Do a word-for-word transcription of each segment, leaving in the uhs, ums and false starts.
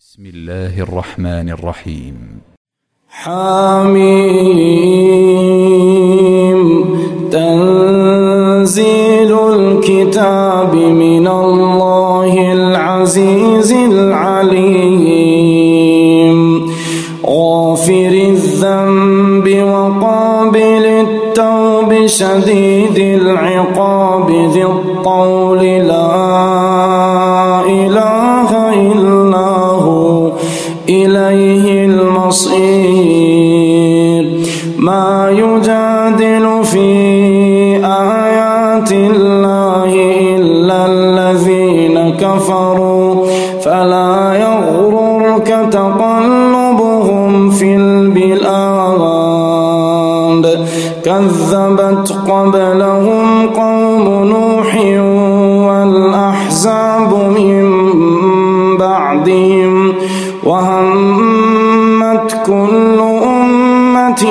بسم الله الرحمن الرحيم. حميم. تنزيل الكتاب من الله العزيز العليم غافر الذنب وقابل التوب شديد العقاب ذي الطول لا إله إلا هو إليه المصير. ما يجادل في آيات الله إلا الذين كفروا فلا يغررك تقلبهم في البلاد. كذبت قبلهم قوم نوح والأحزاب من بعدهم وهمت كل أمة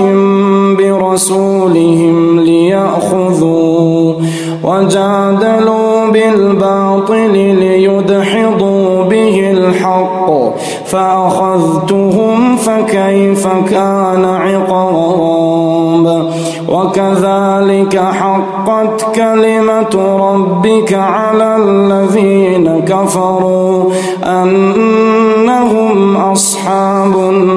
برسولهم ليأخذوا وجادلوا بالباطل ليدحضوا به الحق فأخذتهم فكيف كان عقاب. وكذلك حقت كلمة ربك على الذين كفروا أنهم أصحاب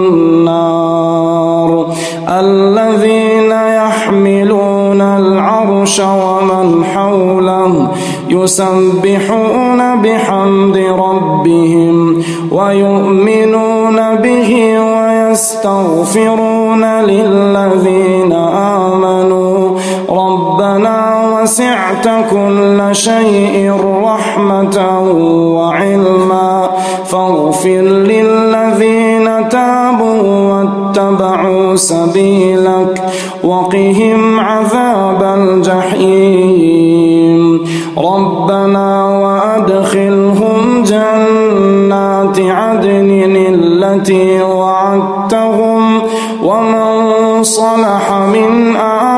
النار الذين يحملون العرش ومن حوله يسبحون بحمد ربهم ويؤمنون به ويستغفرون للذين آمنوا ربنا وسعت كل شيء رحمة وعلما فاغفر للذين تابوا واتبعوا سبيلك وقهم عذاب الجحيم. ربنا وأدخلهم جنات عدن التي وعدتهم ومن صلح من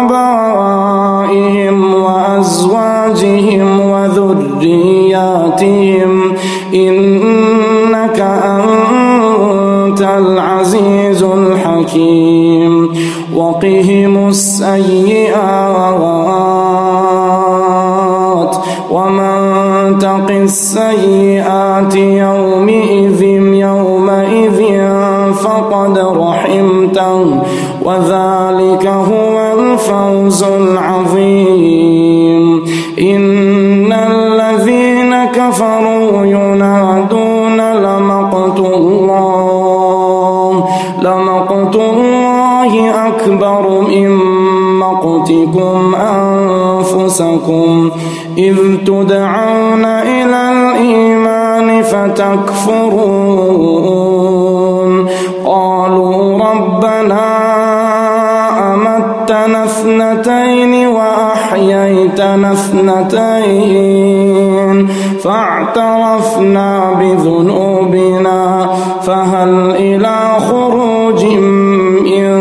آبائهم وأزواجهم وذرياتهم إنك أنت العزيز الحكيم. وقهم السيئات ومن تق السيئات يومئذ يومئذ فقد رحمته وذلك هو الفوز العظيم. إن الذين كفروا ينادون لمقت الله لمقت الله أكبر من مقتكم أنفسكم إذ تدعون إلى الإيمان فتكفرون. قالوا ربنا أمتنا اثنتين وأحييتنا اثنتين فاعترفنا بذنوبنا فهل إلى خروج من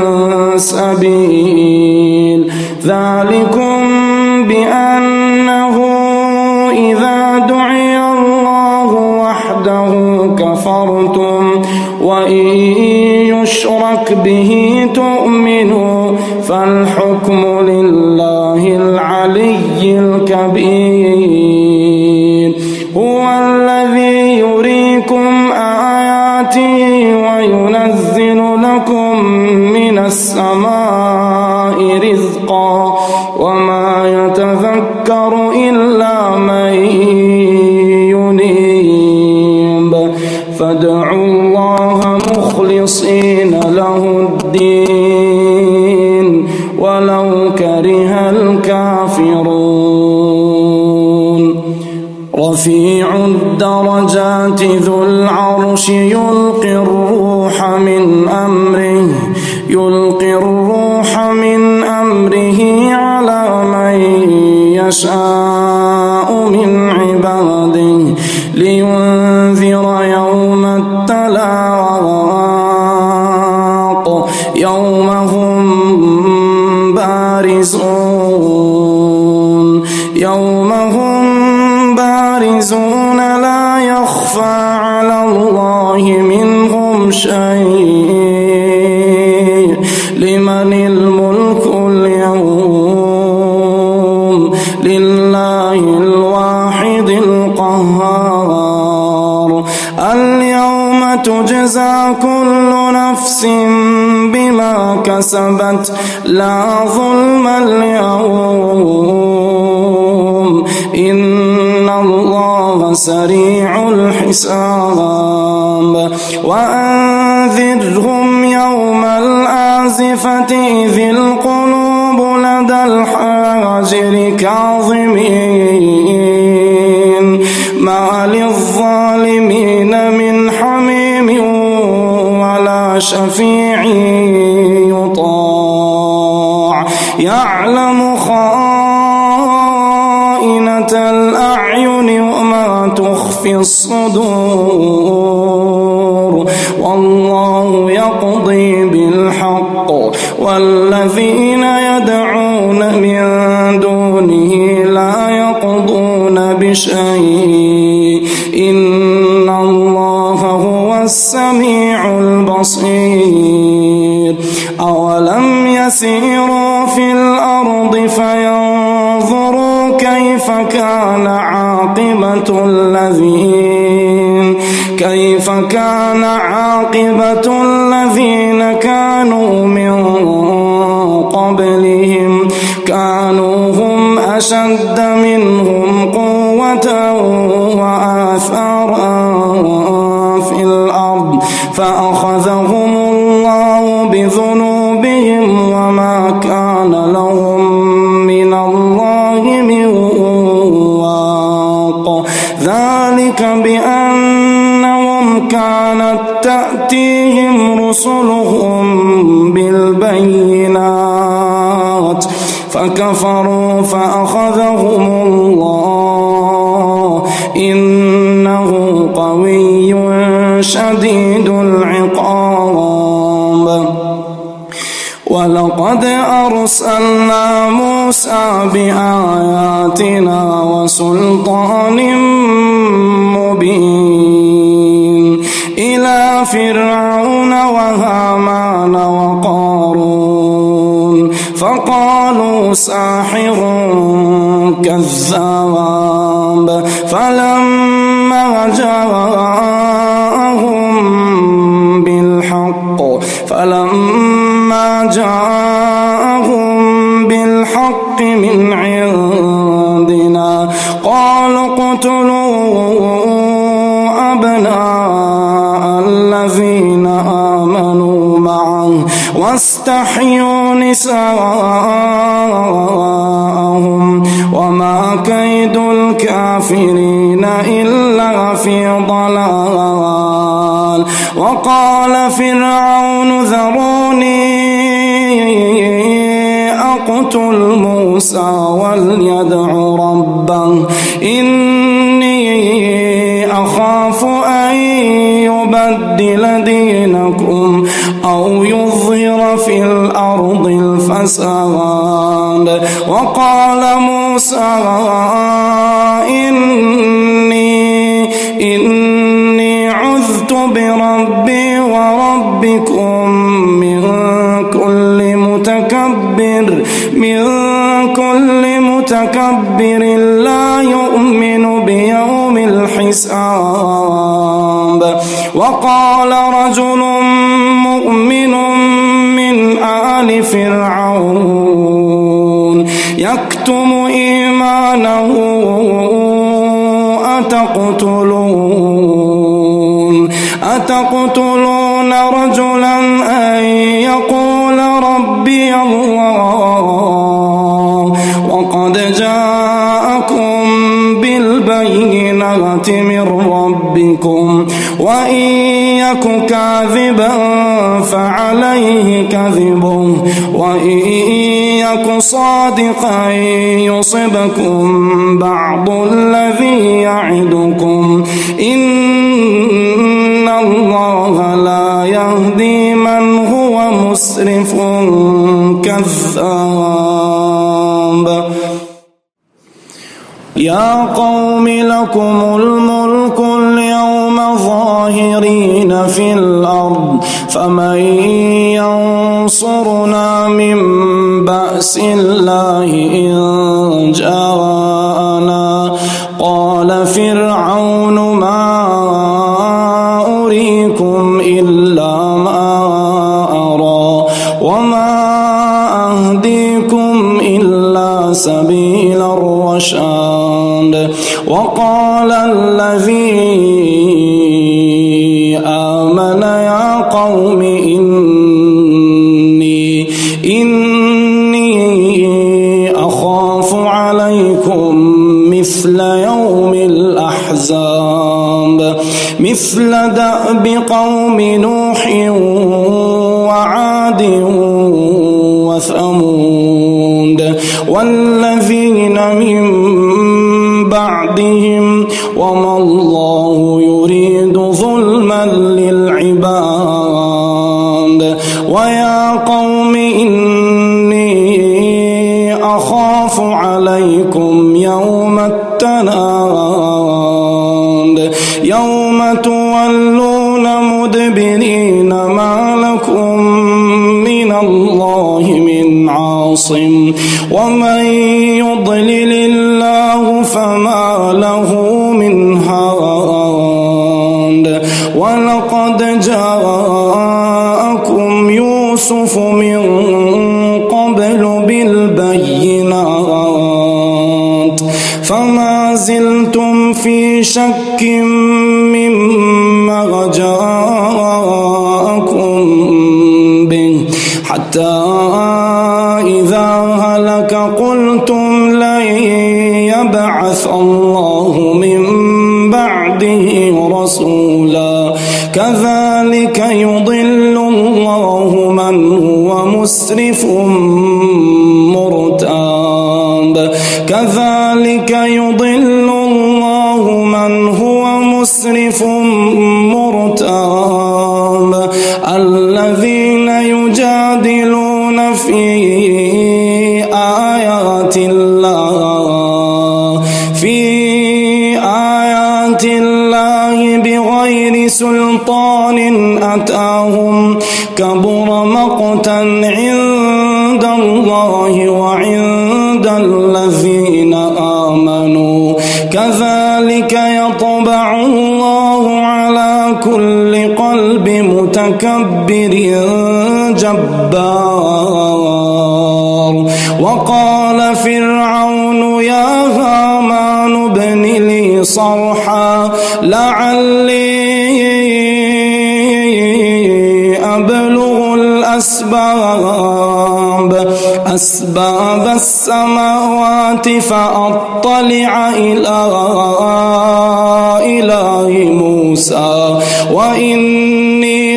سبيل. ذلكم بأنه إذا دعي الله وحده كفرتم وإن يشرك به تؤمنوا فالحكم لله العلي الكبير. هو الذي يريكم آياته وينزل لكم من السماء رزقا وما يتذكر إلا من ينيب. فادعوا الله مخلصين له الدين ولو كره الكافرون. رفيع الدرجات ذو العرش يلقي الروح من أمره يلقي الروح من أمره على من يشاء من عباده لينذر يوم التلاق يوم هم بارزون يوم هم بارزون لا يخفى على الله من منهم شيء لمن الملك اليوم لله الواحد القهار اليوم تجزى كل نفس بما كسبت لا ظلم اليوم إن الله سريع الحساب وأنذرهم يوم الآزفة إذ القلوب لدى الحاجر كاظمين ما للظالمين من حميم ولا شفيع يطاع يعلم خائنة الأعين وما تخفي الصدور والله يقضي بالحق والذين يدعون من دونه لا يقضون بشيء إن الله هو السميع البصير أولم يسيروا في الأرض فينظروا كيف كان عاقبة الذين كيف كان عاقبة الذين كانوا من قبلهم كانوا هم أشد منهم قوة وآثارا في الأرض فأخذهم الله بذنوبهم وما كان لهم من الله من واق ذلك بأنهم كانت تأتيهم رسلهم بالبينات فكفروا فأخذهم الله إنه قوي شديد العقاب ولقد أرسلنا موسى بآياتنا وسلطان مبين إلى فرعون وهامان وقارون فقالوا ساحر كذاب فلما جاءهم بالحق فلما جاءهم بالحق من عندنا قالوا اقتلوا أبناء الذين آمنوا معه واستحيوا نساءهم وما كيد الكافرين إلا في ضلال وقال فرعون ذروني أقتل موسى وليدع ربه إني أخاف أن يبدل دينكم أو يظهر في الأرض الفساد وقال موسى إني إني عذت بربي وربكم من كل متكبر من كل متكبر لا يؤمن بيوم الحساب وقال رجل مؤمن من آل فرعون يكتم إيمانه أتقتلون أتقتلون رجلا أن يقول ربي الله وقد جاءكم بالبينات من ربكم وإن يك كاذبا فعليه كذبه وإن يك صادقا يصبكم بعض الذي يعدكم إن الله لا يهدي من هو مسرف كذاب يا قوم لكم الملك اليوم ظاهرين في الأرض فمن ينصرنا من بأس الله إن جاءنا قال فرعون ما أريكم إلا ما أرى وما أهديكم إلا سبيل الرشاد وقال الذي آمن يا قوم إني إني أخاف عليكم مثل يوم الأحزاب مثل دأب قوم نوح وعاد وثمود والذين من بعدهم وما الله يريد ظلما للعباد ويا قوم إني أخاف عليكم يوم التناد يوم تولون مدبرين ما لكم من الله من عاصم ومن يضلل الله فما له من هاد ولقد جاءكم يوسف من قبل بالبينات فما زلتم في شك مما جاءكم به حتى إذا هلك قلتم لن يبعث الله من بعده رسولا كذلك يضل الله من هو مسرف مرتاب كذلك يضل الله من هو مسرف مرتاب الذين يجادلون في آيات الله في آيات الله بغير سلطان أتاهم كبر مقتا عند الله وعند الذين آمنوا كذلك يطبع الله على كل قلب متكبر جبار وقال فرعون يا هامان ابن لي صرحا لعلي أبلغ الأسباب أسباب السماوات فأطلع إلى إله موسى وإني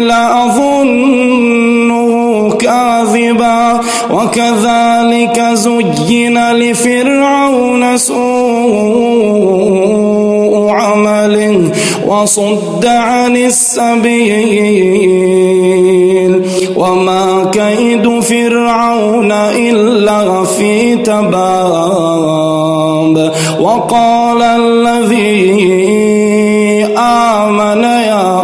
لأظنه كاذبا وكذلك زين لفرعون سوء عمله وصد عن السبيل وما كيد فرعون إلا في تباب وقال الذي آمن يا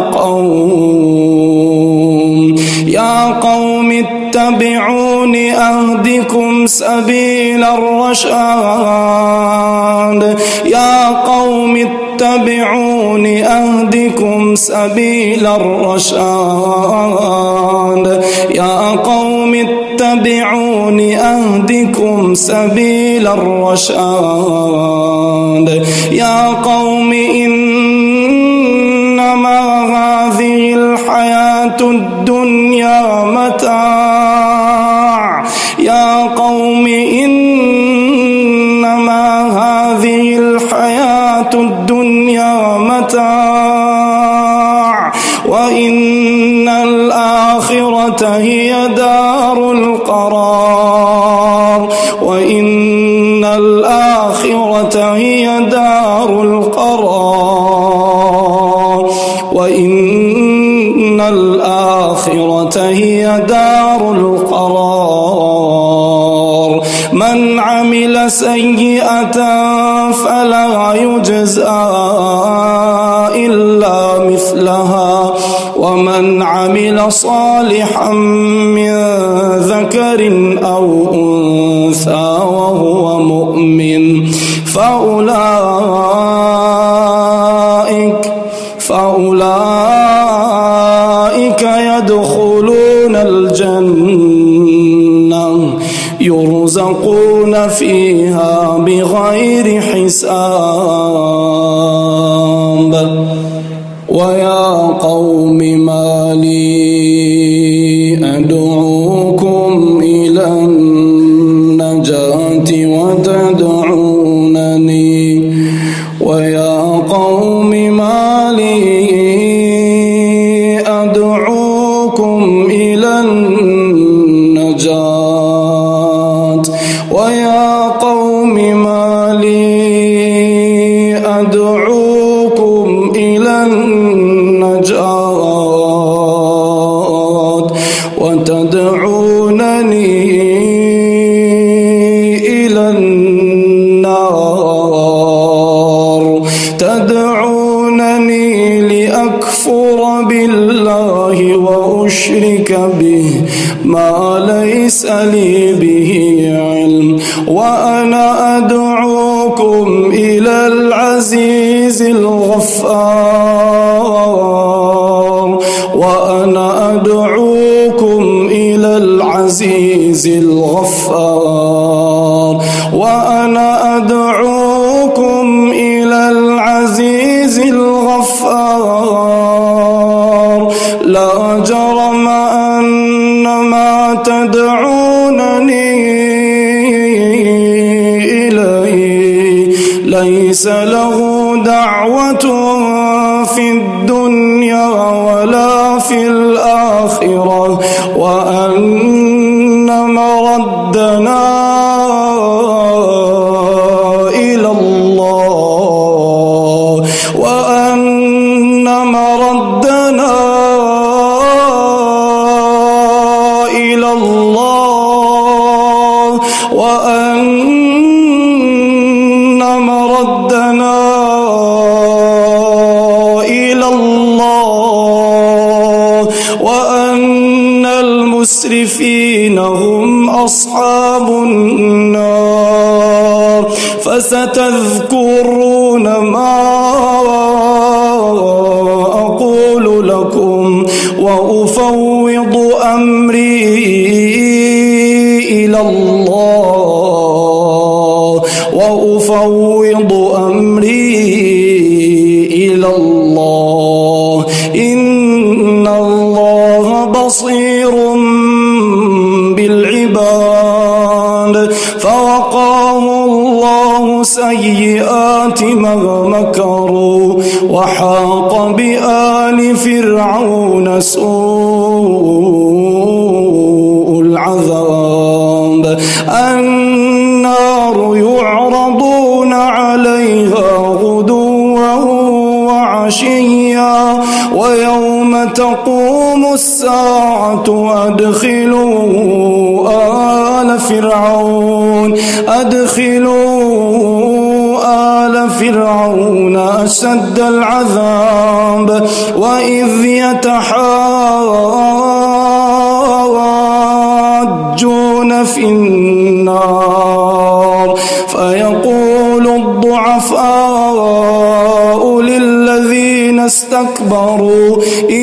قوم يا قوم اتبعون أهدكم سبيل الرشاد يا قوم اتبعون أهدكم سبيل الرشاد يا قوم اتبعون أهدكم سبيل الرشاد يا قوم إنما هذه الحياة الدنيا متاع يا قوم إنما هذه الحياة الدنيا متاع وإن الآخرة هي دار القرار وإن الآخرة هي دار القرار وإن الآخرة هي دار القرار من عمل سيئة فلا يجزى إلا مثلها ومن عمل صالحا من ذكر أو أنثى وهو مؤمن فأولئك فأولئك يدخلون الجنة يرزقون فيها بغير حساب. ويا قوم ما لي أدعوكم إلى النجاة وتدعونني ويا قوم ما لي أدعوكم إلى النجاة ويا قوم ما لي أدعوكم إلى النجاة وتدعونني إلى النار تدعونني لأكفر بالله وأشرك به ما ليس لي به علم وأنا أدعوكم إلى العزيز الغفار وأنا أدعوكم إلى العزيز الغفار وأنا أدعوكم إلى العزيز الغفار لا جرم أن ما تدعونني إليه ليس له دعوة في الدنيا ولا في الآخرة وأن مردنا إلى الله وأن مردنا إلى الله وأن مردنا إلى الله وأن المسرفين هم أصحاب النار فستذكرون ما أقول لكم وأفوض أمري إلى الله وأفوض أمري إلى الله إن الله بصير بالعباد فوقاه الله سيئات ما مكروا وحاق بآل فرعون سوء العذاب النار يعرضون عليها غدوا وعشيا ويوم تقوم الساعة أدخلوا آل فرعون أدخلوا آل فرعون أشد العذاب وإذ يتحاجون في النار فيقول الضعفاء للذين استكبروا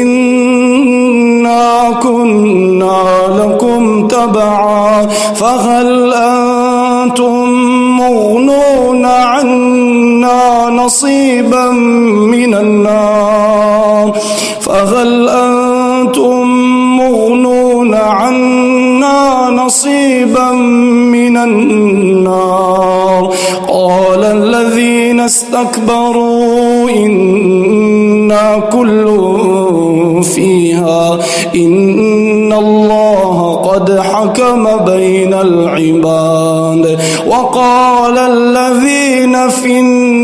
إنا كنا لكم تبعا فهل أنتم مغنون عنا نصيبا من النار فهل أنتم مغنون عنا نصيبا من النار قال الذين استكبروا إنا كل فيها إن الله قد حكم بين العباد وقال الذين في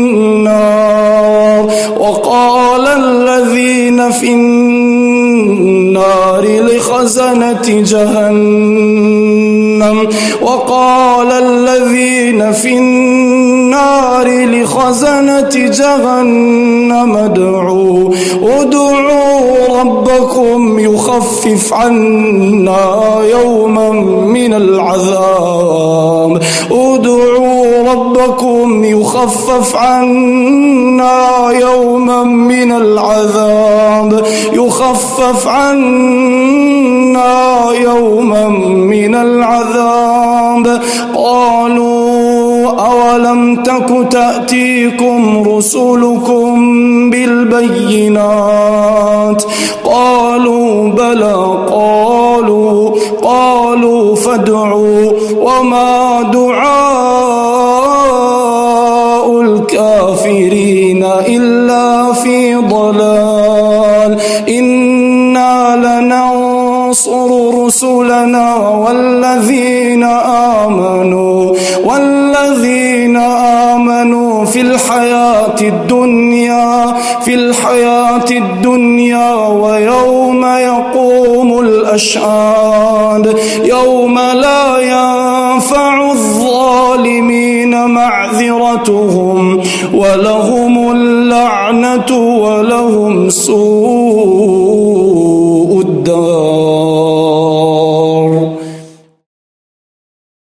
النار وقال الذين في النار لخزنة جهنم وقال الذين في النار لخزنة جهنم ادعوا ادعوا ادعوا ربكم يخفف عنا يوما من العذاب ادعوا ربكم يخفف عنا يوما من العذاب يخفف عنا يوما من العذاب قالوا أولم تك تأتيكم رسلكم بالبينات قالوا بلى قالوا قالوا فادعوا وما دعاء الكافرين إلا في ضلال إنا لننصر رسلنا والذين آمنوا والذين آمنوا في الحياة الدنيا في الحياة الدنيا ويوم يقوم الأشهاد يوم لا ينفع الظالمين معذرتهم ولهم اللعنة ولهم سوء